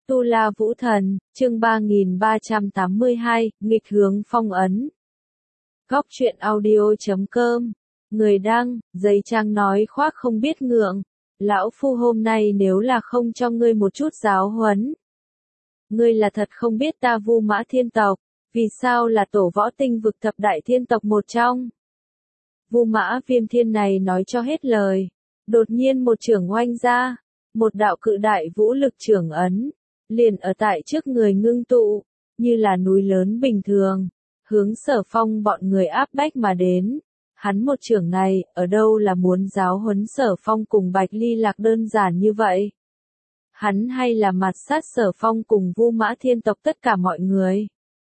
Tu La Vũ Thần, chương 3382, nghịch hướng phong ấn. Góc truyện audio.com. Người đăng, giấy trang nói khoác không biết ngượng. Lão phu hôm nay nếu là không cho ngươi một chút giáo huấn. Ngươi là thật không biết ta Vu Mã Thiên tộc, vì sao là tổ võ tinh vực thập đại thiên tộc một trong. Vu Mã Viêm Thiên này nói cho hết lời. Đột nhiên một chưởng oanh ra, một đạo cự đại vũ lực chưởng ấn. Liền ở tại trước người ngưng tụ, như là núi lớn bình thường, hướng Sở Phong bọn người áp bách mà đến. Hắn một chưởng này, ở đâu là muốn giáo huấn Sở Phong cùng Bạch Ly Lạc đơn giản như vậy. Hắn hay là mặt sát Sở Phong cùng Vu Mã Thiên tộc tất cả mọi người.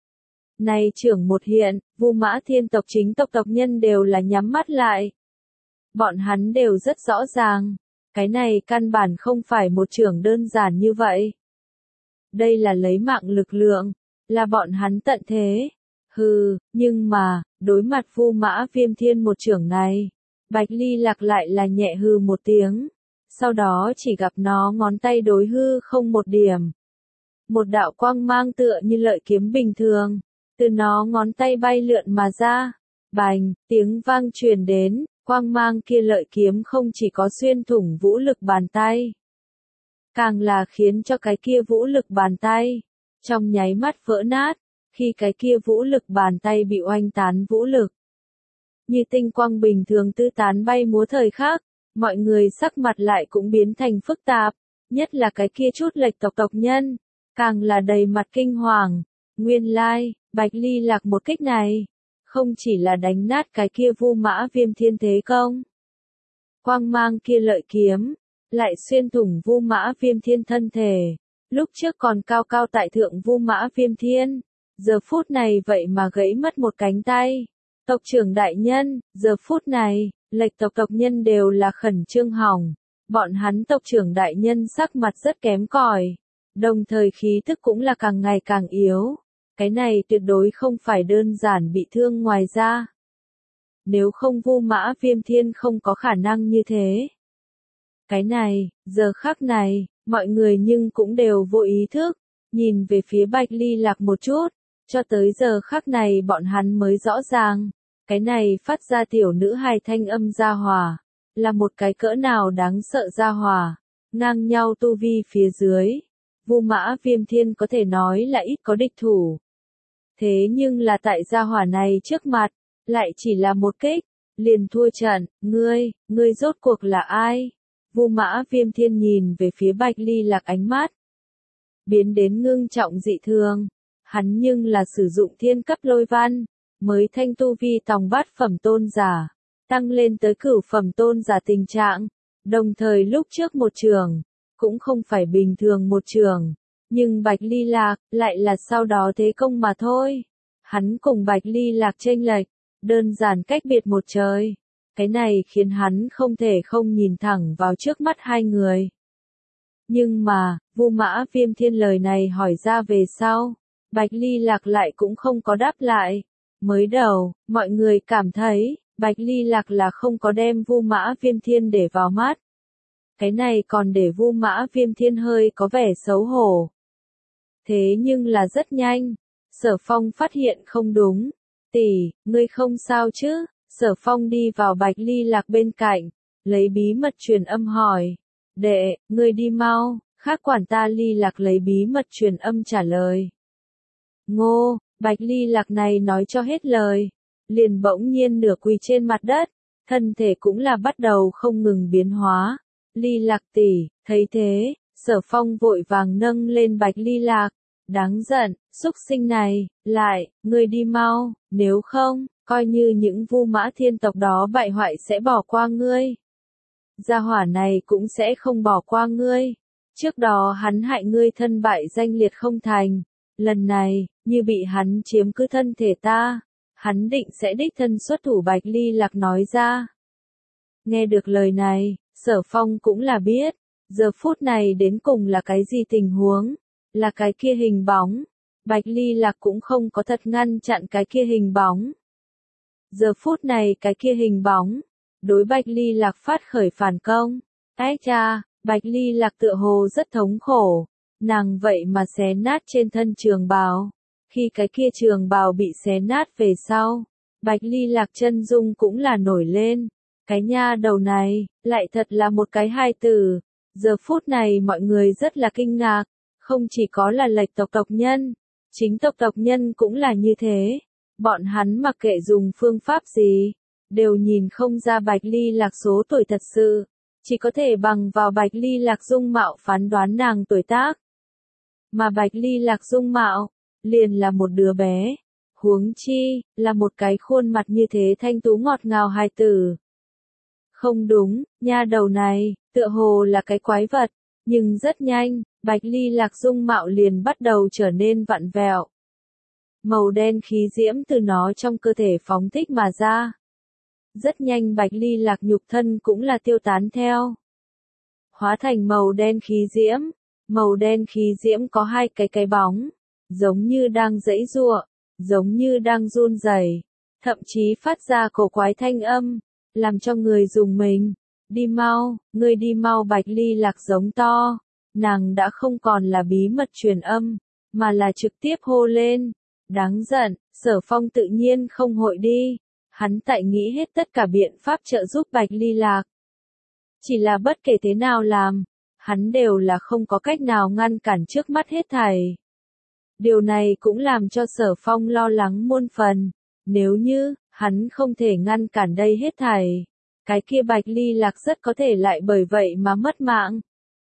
Này chưởng một hiện, Vu Mã Thiên tộc chính tộc tộc nhân đều là nhắm mắt lại. Bọn hắn đều rất rõ ràng, cái này căn bản không phải một chưởng đơn giản như vậy. Đây là lấy mạng lực lượng, là bọn hắn tận thế. Hừ, nhưng mà, đối mặt Vu Mã Viêm Thiên một chưởng này, Bạch Ly Lạc lại là nhẹ hừ một tiếng, sau đó chỉ gặp nó ngón tay đối hư không một điểm. Một đạo quang mang tựa như lợi kiếm bình thường, từ nó ngón tay bay lượn mà ra, bành, tiếng vang truyền đến, quang mang kia lợi kiếm không chỉ có xuyên thủng vũ lực bàn tay. Càng là khiến cho cái kia vũ lực bàn tay, trong nháy mắt vỡ nát, khi cái kia vũ lực bàn tay bị oanh tán vũ lực. Như tinh quang bình thường tư tán bay múa thời khắc, mọi người sắc mặt lại cũng biến thành phức tạp, nhất là cái kia chút lệch tộc tộc nhân, càng là đầy mặt kinh hoàng. Nguyên lai, Bạch Ly Lạc một kích này, không chỉ là đánh nát cái kia Vu Mã Viêm Thiên thế công. Quang mang kia lợi kiếm, lại xuyên thủng Vu Mã Viêm Thiên thân thể, lúc trước còn cao cao tại thượng Vu Mã Viêm Thiên, giờ phút này vậy mà gãy mất một cánh tay. Tộc trưởng đại nhân, giờ phút này, lệch tộc tộc nhân đều là khẩn trương hỏng, bọn hắn tộc trưởng đại nhân sắc mặt rất kém cỏi, đồng thời khí tức cũng là càng ngày càng yếu. Cái này tuyệt đối không phải đơn giản bị thương ngoài ra. Nếu không Vu Mã Viêm Thiên không có khả năng như thế. Cái này, giờ khắc này, mọi người nhưng cũng đều vô ý thức, nhìn về phía Bạch Ly Lạc một chút, cho tới giờ khắc này bọn hắn mới rõ ràng, cái này phát ra tiểu nữ hài thanh âm gia hỏa, là một cái cỡ nào đáng sợ gia hỏa, ngang nhau tu vi phía dưới. Vu Mã Viêm Thiên có thể nói là ít có địch thủ. Thế nhưng là tại gia hỏa này trước mặt, lại chỉ là một kích, liền thua trận. Ngươi rốt cuộc là ai? Vu Mã Viêm Thiên nhìn về phía Bạch Ly Lạc ánh mắt biến đến ngưng trọng dị thường. Hắn nhưng là sử dụng thiên cấp lôi văn, mới thanh tu vi tòng bát phẩm tôn giả, tăng lên tới cửu phẩm tôn giả tình trạng. Đồng thời lúc trước một trường, cũng không phải bình thường một trường, nhưng Bạch Ly Lạc lại là sau đó thế công mà thôi. Hắn cùng Bạch Ly Lạc chênh lệch, đơn giản cách biệt một trời. Cái này khiến hắn không thể không nhìn thẳng vào trước mắt hai người. Nhưng mà, Vu Mã Viêm Thiên lời này hỏi ra về sau, Bạch Ly Lạc lại cũng không có đáp lại. Mới đầu, mọi người cảm thấy, Bạch Ly Lạc là không có đem Vu Mã Viêm Thiên để vào mắt. Cái này còn để Vu Mã Viêm Thiên hơi có vẻ xấu hổ. Thế nhưng là rất nhanh, Sở Phong phát hiện không đúng. Tỷ, ngươi không sao chứ? Sở Phong đi vào Bạch Ly Lạc bên cạnh, lấy bí mật truyền âm hỏi. Đệ, ngươi đi mau, khác quản ta. Ly Lạc lấy bí mật truyền âm trả lời. Ngô, Bạch Ly Lạc này nói cho hết lời, liền bỗng nhiên nửa quỳ trên mặt đất, thân thể cũng là bắt đầu không ngừng biến hóa. Ly Lạc tỷ, thấy thế, Sở Phong vội vàng nâng lên Bạch Ly Lạc, đáng giận, xúc sinh này, ngươi đi mau, nếu không, coi như những Vu Mã Thiên tộc đó bại hoại sẽ bỏ qua ngươi. Gia hỏa này cũng sẽ không bỏ qua ngươi. Trước đó hắn hại ngươi thân bại danh liệt không thành, lần này, như bị hắn chiếm cứ thân thể ta, hắn định sẽ đích thân xuất thủ. Bạch Ly Lạc nói ra. Nghe được lời này, Sở Phong cũng là biết, giờ phút này đến cùng là cái gì tình huống, là cái kia hình bóng. Bạch Ly Lạc cũng không có thật ngăn chặn cái kia hình bóng. Giờ phút này cái kia hình bóng, đối Bạch Ly Lạc phát khởi phản công. Ái cha, Bạch Ly Lạc tựa hồ rất thống khổ, nàng vậy mà xé nát trên thân trường bào. Khi cái kia trường bào bị xé nát về sau, Bạch Ly Lạc chân dung cũng là nổi lên. Cái nha đầu này, lại thật là một cái hài tử. Giờ phút này mọi người rất là kinh ngạc, không chỉ có là Lệch tộc tộc nhân, chính tộc nhân cũng là như thế. Bọn hắn mặc kệ dùng phương pháp gì, đều nhìn không ra Bạch Ly Lạc số tuổi thật sự, chỉ có thể bằng vào Bạch Ly Lạc dung mạo phán đoán nàng tuổi tác. Mà Bạch Ly Lạc dung mạo, liền là một đứa bé, huống chi, là một cái khuôn mặt như thế thanh tú ngọt ngào hài tử. Không đúng, nha đầu này, tựa hồ là cái quái vật, nhưng rất nhanh, Bạch Ly Lạc dung mạo liền bắt đầu trở nên vặn vẹo. Màu đen khí diễm từ nó trong cơ thể phóng thích mà ra. Rất nhanh Bạch Ly Lạc nhục thân cũng là tiêu tán theo. Hóa thành màu đen khí diễm. Màu đen khí diễm có hai cái bóng, giống như đang giãy giụa, giống như đang run rẩy, thậm chí phát ra cổ quái thanh âm, làm cho người rùng mình. Đi mau, ngươi đi mau, Bạch Ly Lạc giống to. Nàng đã không còn là bí mật truyền âm, mà là trực tiếp hô lên. Đáng giận, Sở Phong tự nhiên không hội đi. Hắn tại nghĩ hết tất cả biện pháp trợ giúp Bạch Ly Lạc. Chỉ là bất kể thế nào làm, hắn đều là không có cách nào ngăn cản trước mắt hết thảy. Điều này cũng làm cho Sở Phong lo lắng muôn phần. Nếu như, hắn không thể ngăn cản đây hết thảy, cái kia Bạch Ly Lạc rất có thể lại bởi vậy mà mất mạng.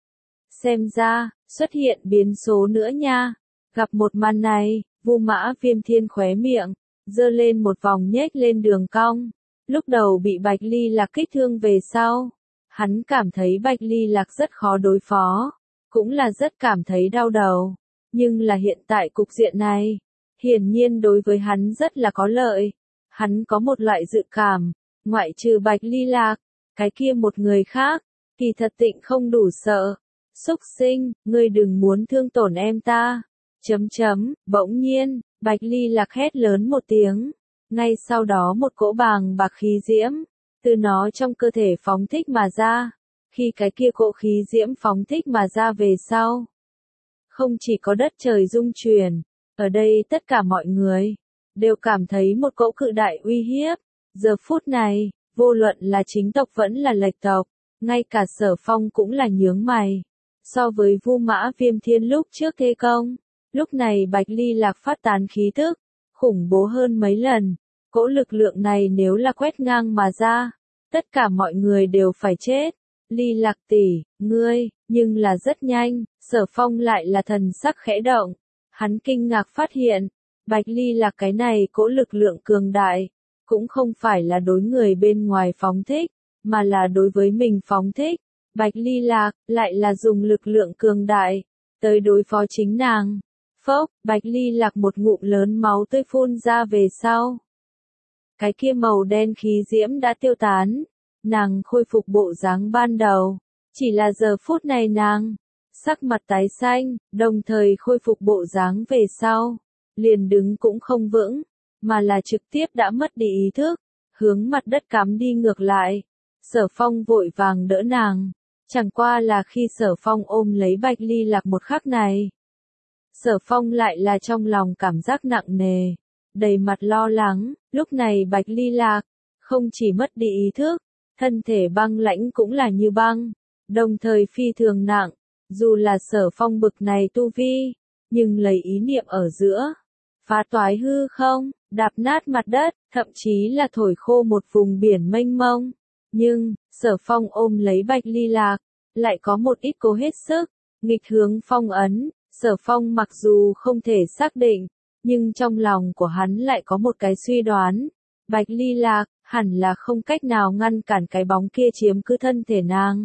Xem ra, xuất hiện biến số nữa nha. Gặp một màn này, Vu Mã Viêm Thiên khóe miệng, giơ lên một vòng nhếch lên đường cong. Lúc đầu bị Bạch Ly Lạc kích thương về sau, hắn cảm thấy Bạch Ly Lạc rất khó đối phó, cũng là rất cảm thấy đau đầu. Nhưng là hiện tại cục diện này, hiển nhiên đối với hắn rất là có lợi. Hắn có một loại dự cảm, ngoại trừ Bạch Ly Lạc, cái kia một người khác, kỳ thật tịnh không đủ sợ. Xúc sinh, ngươi đừng muốn thương tổn em ta. Bỗng nhiên, Bạch Ly Lạc hét lớn một tiếng. Ngay sau đó một cỗ bàng bạc khí diễm, từ nó trong cơ thể phóng thích mà ra. Khi cái kia cỗ khí diễm phóng thích mà ra về sau, không chỉ có đất trời rung chuyển, ở đây tất cả mọi người đều cảm thấy một cỗ cự đại uy hiếp. Giờ phút này, vô luận là chính tộc vẫn là Lệch tộc, ngay cả Sở Phong cũng là nhướng mày. So với Vu Mã Viêm Thiên lúc trước thế công, lúc này Bạch Ly Lạc phát tán khí tức, khủng bố hơn mấy lần. Cỗ lực lượng này nếu là quét ngang mà ra, tất cả mọi người đều phải chết. Ly Lạc tỷ, ngươi, nhưng là rất nhanh, Sở Phong lại là thần sắc khẽ động. Hắn kinh ngạc phát hiện, Bạch Ly Lạc cái này cỗ lực lượng cường đại, cũng không phải là đối người bên ngoài phóng thích, mà là đối với mình phóng thích. Bạch Ly Lạc, lại là dùng lực lượng cường đại, tới đối phó chính nàng. Phốc, Bạch Ly Lạc một ngụm lớn máu tươi phun ra về sau. Cái kia màu đen khí diễm đã tiêu tán, nàng khôi phục bộ dáng ban đầu. Chỉ là giờ phút này nàng, sắc mặt tái xanh, đồng thời khôi phục bộ dáng về sau. Liền đứng cũng không vững, mà là trực tiếp đã mất đi ý thức, hướng mặt đất cắm đi ngược lại. Sở Phong vội vàng đỡ nàng. Chẳng qua là khi Sở Phong ôm lấy Bạch Ly Lạc một khắc này, Sở Phong lại là trong lòng cảm giác nặng nề, đầy mặt lo lắng. Lúc này Bạch Ly Lạc, không chỉ mất đi ý thức, thân thể băng lãnh cũng là như băng, đồng thời phi thường nặng. Dù là Sở Phong bực này tu vi, nhưng lấy ý niệm ở giữa, phá toái hư không, đạp nát mặt đất, thậm chí là thổi khô một vùng biển mênh mông. Nhưng, Sở Phong ôm lấy Bạch Ly Lạc, lại có một ít cố hết sức, nghịch hướng phong ấn. Sở Phong mặc dù không thể xác định, nhưng trong lòng của hắn lại có một cái suy đoán. Bạch Ly Lạc, hẳn là không cách nào ngăn cản cái bóng kia chiếm cứ thân thể nàng.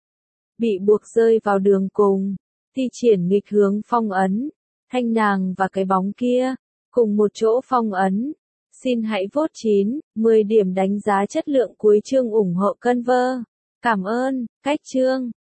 Bị buộc rơi vào đường cùng, thi triển nghịch hướng phong ấn, thanh nàng và cái bóng kia, cùng một chỗ phong ấn. Xin hãy vote 9, 10 điểm đánh giá chất lượng cuối chương ủng hộ Conver. Cảm ơn, cách chương.